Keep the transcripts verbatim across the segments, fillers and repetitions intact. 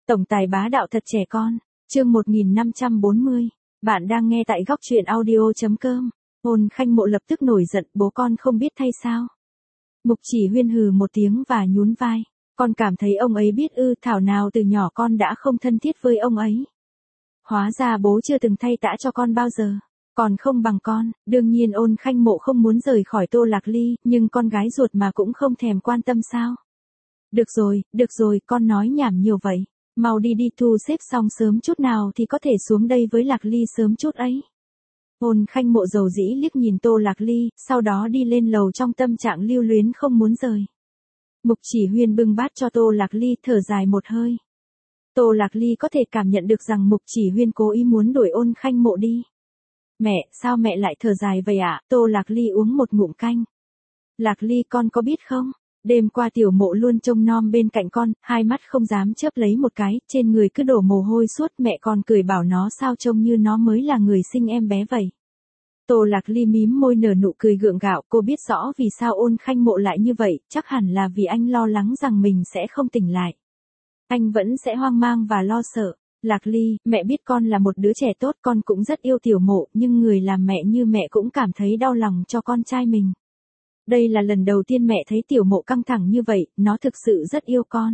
Tổng tài bá đạo thật trẻ con, chương một nghìn năm trăm bốn mươi. Bạn đang nghe tại góc truyện audio.com. Ôn Khanh Mộ lập tức nổi giận, bố con không biết thay sao. Mục Chỉ Huyên hừ một tiếng và nhún vai. Con cảm thấy ông ấy biết ư, thảo nào từ nhỏ con đã không thân thiết với ông ấy. Hóa ra bố chưa từng thay tã cho con bao giờ. Còn không bằng con. Đương nhiên Ôn Khanh Mộ không muốn rời khỏi Tô Lạc Ly, nhưng con gái ruột mà cũng không thèm quan tâm sao. Được rồi, được rồi, con nói nhảm nhiều vậy. Mau đi đi, thu xếp xong sớm chút nào thì có thể xuống đây với Lạc Ly sớm chút ấy. Ôn Khanh Mộ dầu dĩ liếc nhìn Tô Lạc Ly, sau đó đi lên lầu trong tâm trạng lưu luyến không muốn rời. Mục Chỉ Huyên bưng bát cho Tô Lạc Ly, thở dài một hơi. Tô Lạc Ly có thể cảm nhận được rằng Mục Chỉ Huyên cố ý muốn đuổi Ôn Khanh Mộ đi. Mẹ, sao mẹ lại thở dài vậy ạ? À? Tô Lạc Ly uống một ngụm canh. Lạc Ly, con có biết không? Đêm qua Tiểu Mộ luôn trông nom bên cạnh con, hai mắt không dám chớp lấy một cái, trên người cứ đổ mồ hôi suốt, mẹ con cười bảo nó sao trông như nó mới là người sinh em bé vậy. Tô Lạc Ly mím môi nở nụ cười gượng gạo, cô biết rõ vì sao Ôn Khanh Mộ lại như vậy, chắc hẳn là vì anh lo lắng rằng mình sẽ không tỉnh lại. Anh vẫn sẽ hoang mang và lo sợ. Lạc Ly, mẹ biết con là một đứa trẻ tốt, con cũng rất yêu Tiểu Mộ, nhưng người làm mẹ như mẹ cũng cảm thấy đau lòng cho con trai mình. Đây là lần đầu tiên mẹ thấy Tiểu Mộ căng thẳng như vậy, nó thực sự rất yêu con.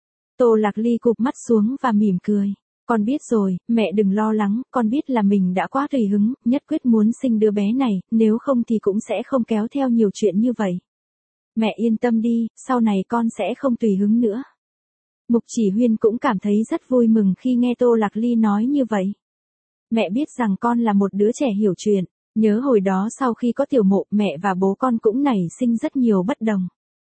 Tô Lạc Ly cụp mắt xuống và mỉm cười. Con biết rồi, mẹ đừng lo lắng, con biết là mình đã quá tùy hứng, nhất quyết muốn sinh đứa bé này, nếu không thì cũng sẽ không kéo theo nhiều chuyện như vậy. Mẹ yên tâm đi, sau này con sẽ không tùy hứng nữa. Mục Chỉ Huyên cũng cảm thấy rất vui mừng khi nghe Tô Lạc Ly nói như vậy. Mẹ biết rằng con là một đứa trẻ hiểu chuyện. Nhớ hồi đó sau khi có Tiểu Mộ, mẹ và bố con cũng nảy sinh rất nhiều bất đồng.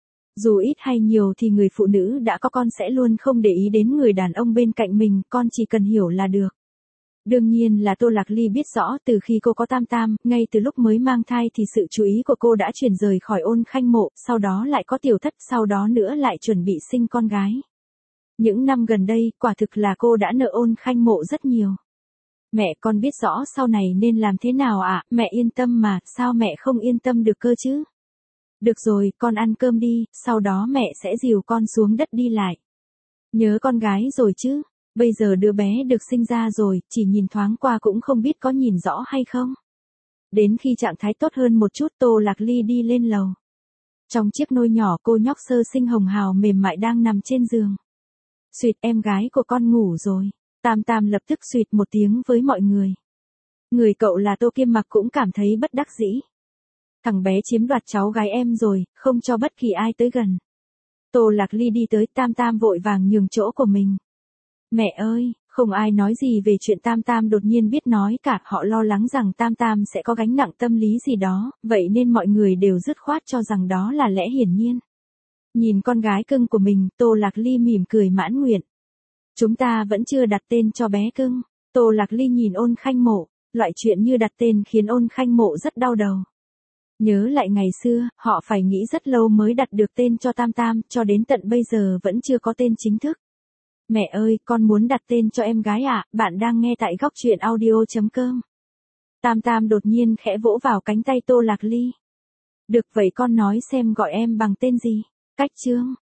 Dù ít hay nhiều thì người phụ nữ đã có con sẽ luôn không để ý đến người đàn ông bên cạnh mình, con chỉ cần hiểu là được. Đương nhiên là Tô Lạc Ly biết rõ từ khi cô có Tam Tam, ngay từ lúc mới mang thai thì sự chú ý của cô đã chuyển rời khỏi Ôn Khanh Mộ, sau đó lại có Tiểu Thất, sau đó nữa lại chuẩn bị sinh con gái. Những năm gần đây, quả thực là cô đã nợ Ôn Khanh Mộ rất nhiều. Mẹ, con biết rõ sau này nên làm thế nào ạ, à? Mẹ yên tâm mà, sao mẹ không yên tâm được cơ chứ? Được rồi, con ăn cơm đi, sau đó mẹ sẽ dìu con xuống đất đi lại. Nhớ con gái rồi chứ, bây giờ đứa bé được sinh ra rồi, chỉ nhìn thoáng qua cũng không biết có nhìn rõ hay không. Đến khi trạng thái tốt hơn một chút, Tô Lạc Ly đi lên lầu. Trong chiếc nôi nhỏ, cô nhóc sơ sinh hồng hào mềm mại đang nằm trên giường. Xuyệt, em gái của con ngủ rồi. Tam Tam lập tức xuyệt một tiếng với mọi người. Người cậu là Tô Kiêm Mặc cũng cảm thấy bất đắc dĩ. Thằng bé chiếm đoạt cháu gái em rồi, không cho bất kỳ ai tới gần. Tô Lạc Ly đi tới, Tam Tam vội vàng nhường chỗ của mình. Mẹ ơi, không ai nói gì về chuyện Tam Tam đột nhiên biết nói cả, họ lo lắng rằng Tam Tam sẽ có gánh nặng tâm lý gì đó, vậy nên mọi người đều dứt khoát cho rằng đó là lẽ hiển nhiên. Nhìn con gái cưng của mình, Tô Lạc Ly mỉm cười mãn nguyện. Chúng ta vẫn chưa đặt tên cho bé cưng. Tô Lạc Ly nhìn Ôn Khanh Mộ, loại chuyện như đặt tên khiến Ôn Khanh Mộ rất đau đầu. Nhớ lại ngày xưa, họ phải nghĩ rất lâu mới đặt được tên cho Tam Tam, cho đến tận bây giờ vẫn chưa có tên chính thức. Mẹ ơi, con muốn đặt tên cho em gái ạ, à? Bạn đang nghe tại góc truyện audio.com. Tam Tam đột nhiên khẽ vỗ vào cánh tay Tô Lạc Ly. Được vậy con nói xem gọi em bằng tên gì? Cách Trương.